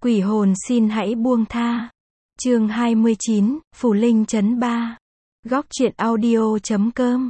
Quỷ hồn xin hãy buông tha. Chương 29, Phù Linh chấn 3. Góc truyện audio.com.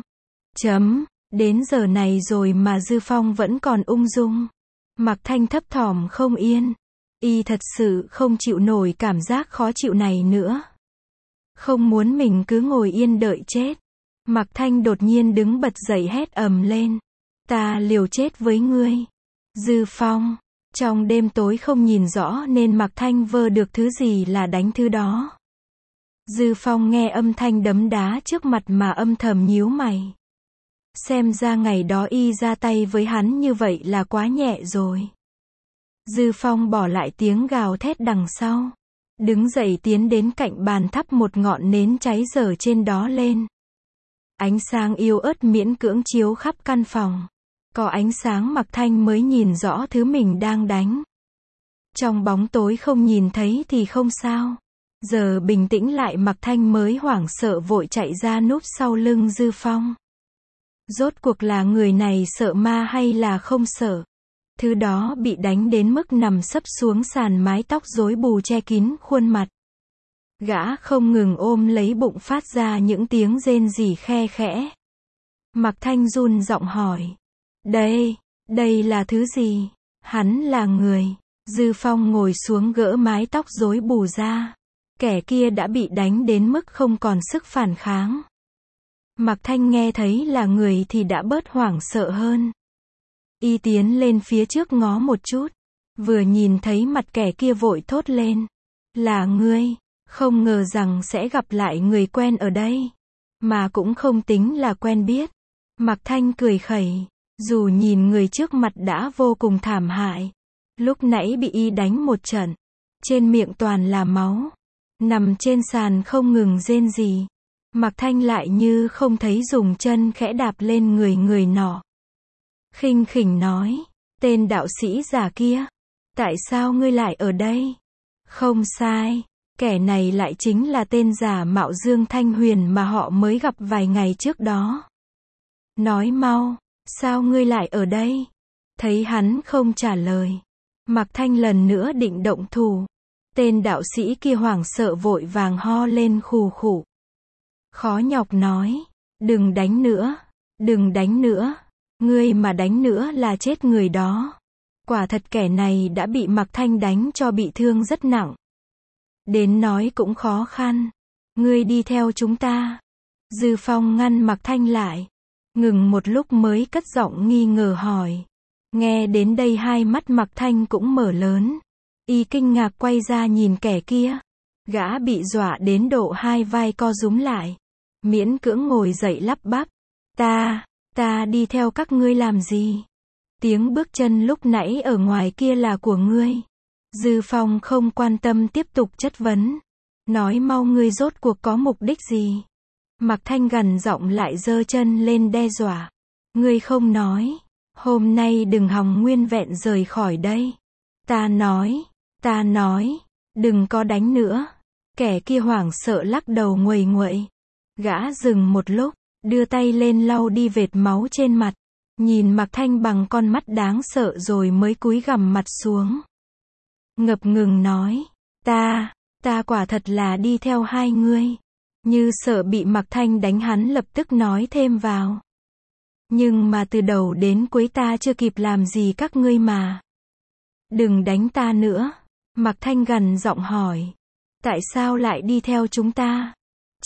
Đến giờ này rồi mà Dư Phong vẫn còn ung dung. Mạc Thanh thấp thỏm không yên. Y thật sự không chịu nổi cảm giác khó chịu này nữa. Không muốn mình cứ ngồi yên đợi chết. Mạc Thanh đột nhiên đứng bật dậy hét ầm lên. Ta liều chết với ngươi. Dư Phong. Trong đêm tối không nhìn rõ nên Mạc Thanh vơ được thứ gì là đánh thứ đó. Dư Phong nghe âm thanh đấm đá trước mặt mà âm thầm nhíu mày. Xem ra ngày đó y ra tay với hắn như vậy là quá nhẹ rồi. Dư Phong bỏ lại tiếng gào thét đằng sau. Đứng dậy tiến đến cạnh bàn thắp một ngọn nến cháy dở trên đó lên. Ánh sáng yếu ớt miễn cưỡng chiếu khắp căn phòng. Có ánh sáng Mạc Thanh mới nhìn rõ thứ mình đang đánh. Trong bóng tối không nhìn thấy thì không sao. Giờ bình tĩnh lại Mạc Thanh mới hoảng sợ vội chạy ra núp sau lưng Dư Phong. Rốt cuộc là người này sợ ma hay là không sợ? Thứ đó bị đánh đến mức nằm sấp xuống sàn, mái tóc rối bù che kín khuôn mặt. Gã không ngừng ôm lấy bụng phát ra những tiếng rên rỉ khe khẽ. Mạc Thanh run giọng hỏi. Đây là thứ gì? Hắn là người. Dư Phong ngồi xuống gỡ mái tóc rối bù ra. Kẻ kia đã bị đánh đến mức không còn sức phản kháng. Mạc Thanh nghe thấy là người thì đã bớt hoảng sợ hơn. Y tiến lên phía trước ngó một chút. Vừa nhìn thấy mặt kẻ kia vội thốt lên. Là ngươi. Không ngờ rằng sẽ gặp lại người quen ở đây. Mà cũng không tính là quen biết. Mạc Thanh cười khẩy. Dù nhìn người trước mặt đã vô cùng thảm hại. Lúc nãy bị y đánh một trận. Trên miệng toàn là máu. Nằm trên sàn không ngừng rên rỉ. Mạc Thanh lại như không thấy, dùng chân khẽ đạp lên người nọ. Khinh khỉnh nói. Tên đạo sĩ giả kia. Tại sao ngươi lại ở đây? Không sai. Kẻ này lại chính là tên giả mạo Dương Thanh Huyền mà họ mới gặp vài ngày trước đó. Nói mau. Sao ngươi lại ở đây? Thấy hắn không trả lời. Mạc Thanh lần nữa định động thủ. Tên đạo sĩ kia hoảng sợ vội vàng ho lên khù khụ. Khó nhọc nói. Đừng đánh nữa. Đừng đánh nữa. Ngươi mà đánh nữa là chết người đó. Quả thật kẻ này đã bị Mạc Thanh đánh cho bị thương rất nặng. Đến nói cũng khó khăn. Ngươi đi theo chúng ta. Dư Phong ngăn Mạc Thanh lại. Ngừng một lúc mới cất giọng nghi ngờ hỏi. Nghe đến đây hai mắt Mạc Thanh cũng mở lớn. Y kinh ngạc quay ra nhìn kẻ kia. Gã bị dọa đến độ hai vai co rúm lại. Miễn cưỡng ngồi dậy lắp bắp. Ta đi theo các ngươi làm gì? Tiếng bước chân lúc nãy ở ngoài kia là của ngươi. Dư Phong không quan tâm tiếp tục chất vấn. Nói mau, ngươi rốt cuộc có mục đích gì? Mạc Thanh gằn giọng lại giơ chân lên đe dọa. Ngươi không nói. Hôm nay đừng hòng nguyên vẹn rời khỏi đây. Ta nói. Đừng có đánh nữa. Kẻ kia hoảng sợ lắc đầu nguầy nguậy. Gã dừng một lúc. Đưa tay lên lau đi vệt máu trên mặt. Nhìn Mạc Thanh bằng con mắt đáng sợ rồi mới cúi gằm mặt xuống. Ngập ngừng nói. Ta quả thật là đi theo hai ngươi. Như sợ bị Mạc Thanh đánh, hắn lập tức nói thêm vào. Nhưng mà từ đầu đến cuối ta chưa kịp làm gì các ngươi mà. Đừng đánh ta nữa. Mạc Thanh gằn giọng hỏi. Tại sao lại đi theo chúng ta?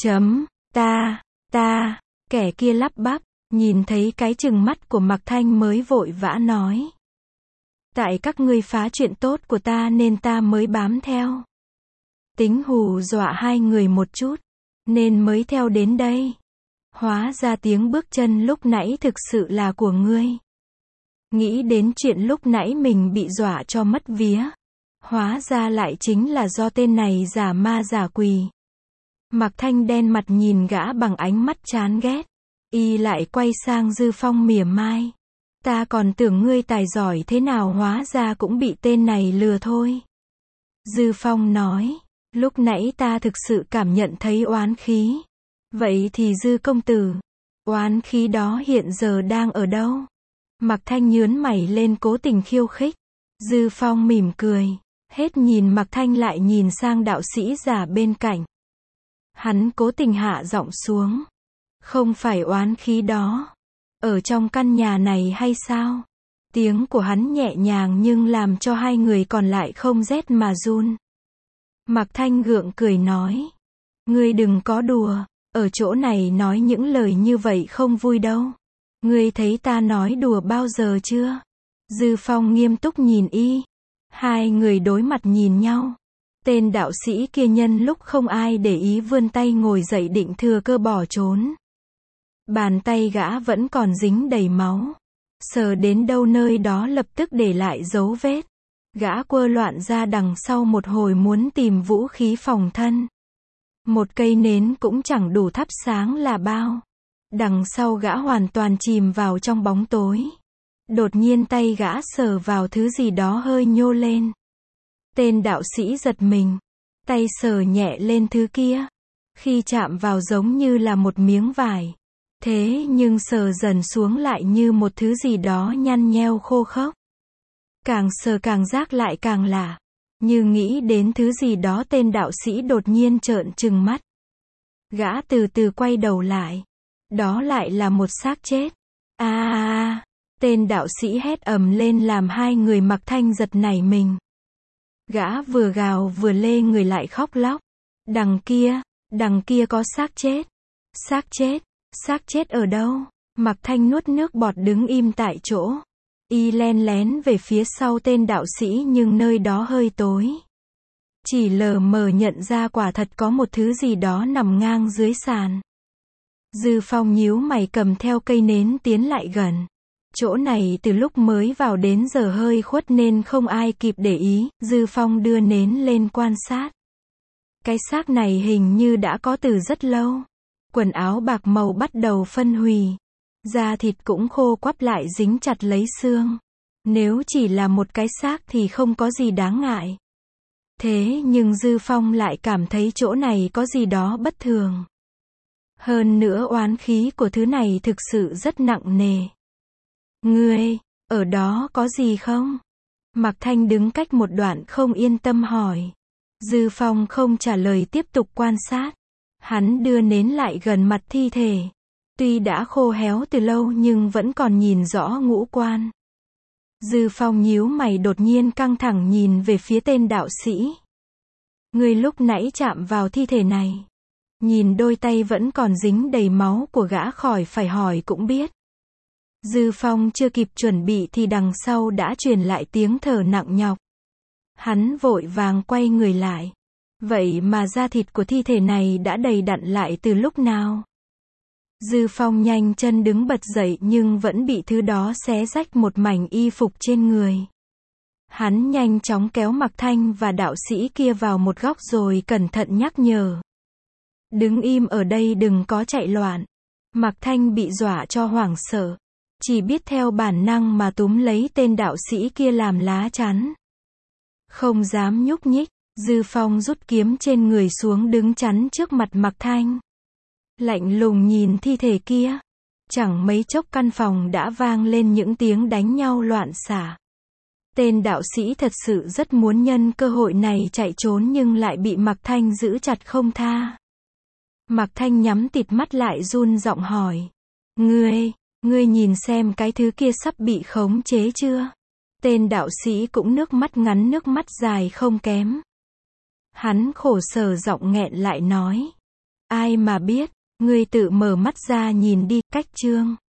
Ta. Kẻ kia lắp bắp. Nhìn thấy cái trừng mắt của Mạc Thanh mới vội vã nói. Tại các ngươi phá chuyện tốt của ta nên ta mới bám theo. Tính hù dọa hai người một chút. Nên mới theo đến đây. Hóa ra tiếng bước chân lúc nãy thực sự là của ngươi. Nghĩ đến chuyện lúc nãy mình bị dọa cho mất vía. Hóa ra lại chính là do tên này giả ma giả quỷ. Mạc Thanh đen mặt nhìn gã bằng ánh mắt chán ghét. Y lại quay sang Dư Phong mỉa mai. Ta còn tưởng ngươi tài giỏi thế nào, hóa ra cũng bị tên này lừa thôi. Dư Phong nói. Lúc nãy ta thực sự cảm nhận thấy oán khí. Vậy thì Dư công tử, oán khí đó hiện giờ đang ở đâu? Mạc Thanh nhướng mày lên cố tình khiêu khích. Dư Phong mỉm cười. Hết nhìn Mạc Thanh lại nhìn sang đạo sĩ già bên cạnh. Hắn cố tình hạ giọng xuống. Không phải oán khí đó. Ở trong căn nhà này hay sao? Tiếng của hắn nhẹ nhàng nhưng làm cho hai người còn lại không rét mà run. Mạc Thanh gượng cười nói. Ngươi đừng có đùa. Ở chỗ này nói những lời như vậy không vui đâu. Ngươi thấy ta nói đùa bao giờ chưa? Dư Phong nghiêm túc nhìn y. Hai người đối mặt nhìn nhau. Tên đạo sĩ kia nhân lúc không ai để ý vươn tay ngồi dậy định thừa cơ bỏ trốn. Bàn tay gã vẫn còn dính đầy máu. Sờ đến đâu nơi đó lập tức để lại dấu vết. Gã quơ loạn ra đằng sau một hồi muốn tìm vũ khí phòng thân. Một cây nến cũng chẳng đủ thắp sáng là bao. Đằng sau gã hoàn toàn chìm vào trong bóng tối. Đột nhiên tay gã sờ vào thứ gì đó hơi nhô lên. Tên đạo sĩ giật mình. Tay sờ nhẹ lên thứ kia. Khi chạm vào giống như là một miếng vải. Thế nhưng sờ dần xuống lại như một thứ gì đó nhăn nheo khô khốc. Càng sờ càng giác lại càng lạ. Như nghĩ đến thứ gì đó tên đạo sĩ đột nhiên trợn trừng mắt. Gã từ từ quay đầu lại. Đó lại là một xác chết. Tên đạo sĩ hét ầm lên làm hai người Mạc Thanh giật nảy mình. Gã vừa gào vừa lê người lại khóc lóc. Đằng kia có xác chết. Xác chết ở đâu? Mạc Thanh nuốt nước bọt đứng im tại chỗ. Y len lén về phía sau tên đạo sĩ nhưng nơi đó hơi tối. Chỉ lờ mờ nhận ra quả thật có một thứ gì đó nằm ngang dưới sàn. Dư Phong nhíu mày cầm theo cây nến tiến lại gần. Chỗ này từ lúc mới vào đến giờ hơi khuất nên không ai kịp để ý. Dư Phong đưa nến lên quan sát. Cái xác này hình như đã có từ rất lâu. Quần áo bạc màu bắt đầu phân hủy. Da thịt cũng khô quắp lại dính chặt lấy xương. Nếu chỉ là một cái xác thì không có gì đáng ngại. Thế nhưng Dư Phong lại cảm thấy chỗ này có gì đó bất thường. Hơn nữa oán khí của thứ này thực sự rất nặng nề. Ngươi, ở đó có gì không? Mạc Thanh đứng cách một đoạn không yên tâm hỏi. Dư Phong không trả lời tiếp tục quan sát. Hắn đưa nến lại gần mặt thi thể. Tuy đã khô héo từ lâu nhưng vẫn còn nhìn rõ ngũ quan. Dư Phong nhíu mày đột nhiên căng thẳng nhìn về phía tên đạo sĩ. Ngươi lúc nãy chạm vào thi thể này. Nhìn đôi tay vẫn còn dính đầy máu của gã khỏi phải hỏi cũng biết. Dư Phong chưa kịp chuẩn bị thì đằng sau đã truyền lại tiếng thở nặng nhọc. Hắn vội vàng quay người lại. Vậy mà da thịt của thi thể này đã đầy đặn lại từ lúc nào? Dư Phong nhanh chân đứng bật dậy nhưng vẫn bị thứ đó xé rách một mảnh y phục trên người. Hắn nhanh chóng kéo Mạc Thanh và đạo sĩ kia vào một góc rồi cẩn thận nhắc nhở. Đứng im ở đây đừng có chạy loạn. Mạc Thanh bị dọa cho hoảng sợ. Chỉ biết theo bản năng mà túm lấy tên đạo sĩ kia làm lá chắn. Không dám nhúc nhích, Dư Phong rút kiếm trên người xuống đứng chắn trước mặt Mạc Thanh. Lạnh lùng nhìn thi thể kia. Chẳng mấy chốc căn phòng đã vang lên những tiếng đánh nhau loạn xạ. Tên đạo sĩ thật sự rất muốn nhân cơ hội này chạy trốn nhưng lại bị Mạc Thanh giữ chặt không tha. Mạc Thanh nhắm tịt mắt lại run giọng hỏi. Ngươi nhìn xem cái thứ kia sắp bị khống chế chưa? Tên đạo sĩ cũng nước mắt ngắn nước mắt dài không kém. Hắn khổ sở giọng nghẹn lại nói. Ai mà biết, ngươi tự mở mắt ra nhìn đi, cách chương.